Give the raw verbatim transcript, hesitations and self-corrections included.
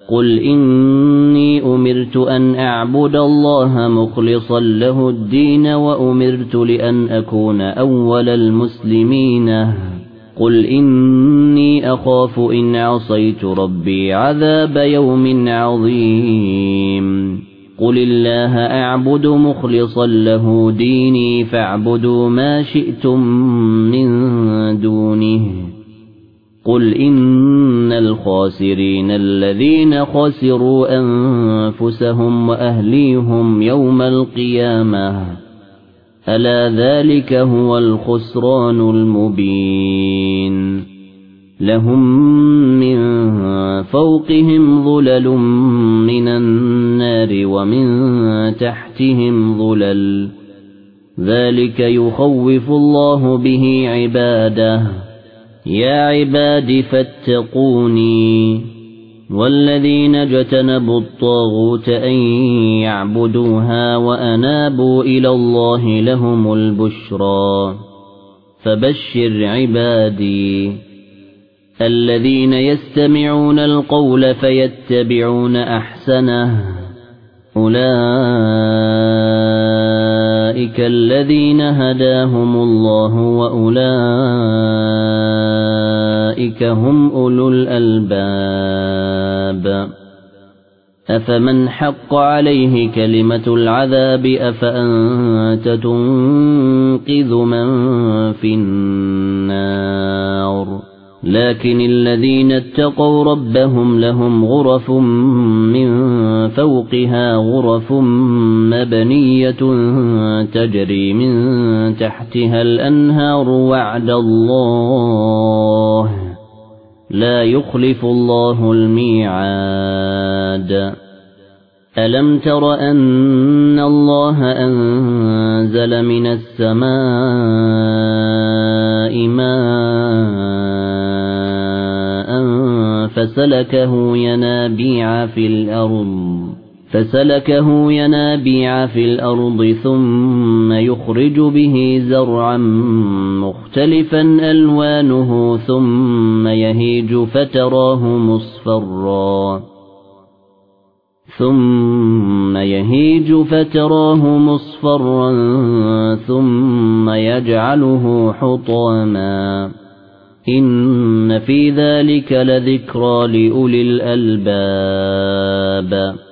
قل إني أمرت أن أعبد الله مخلصا له الدين وأمرت لأن أكون أول المسلمين قل إني أخاف إن عصيت ربي عذاب يوم عظيم قل الله أعبد مخلصا له ديني فاعبدوا ما شئتم من دونه قل إن الخاسرين الذين خسروا أنفسهم وأهليهم يوم القيامة ألا ذلك هو الخسران المبين لهم من فوقهم ظلل من النار ومن تحتهم ظلل ذلك يخوف الله به عباده يا عباد فاتقوني والذين اجتنبوا الطاغوت أن يعبدوها وأنابوا إلى الله لهم البشرى فبشر عبادي الذين يستمعون القول فيتبعون أحسنه أولئك الذين هداهم الله وأولئك هم أولو الألباب أفمن حق عليه كلمة العذاب أفأنت تنقذ من في النار لكن الذين اتقوا ربهم لهم غرف من فوقها غرف مبنية تجري من تحتها الأنهار وعد الله لا يخلف الله الميعاد ألم تر أن الله أنزل من السماء ماء فسلكه ينابيع في الأرض فسلكه ينابيع في الأرض ثم يخرج به زرعا مختلفا ألوانه ثم يهيج فتراه مصفرا ثم يهيج فتراه مصفرا ثم يجعله حطاما إن في ذلك لذكرى لأولي الألباب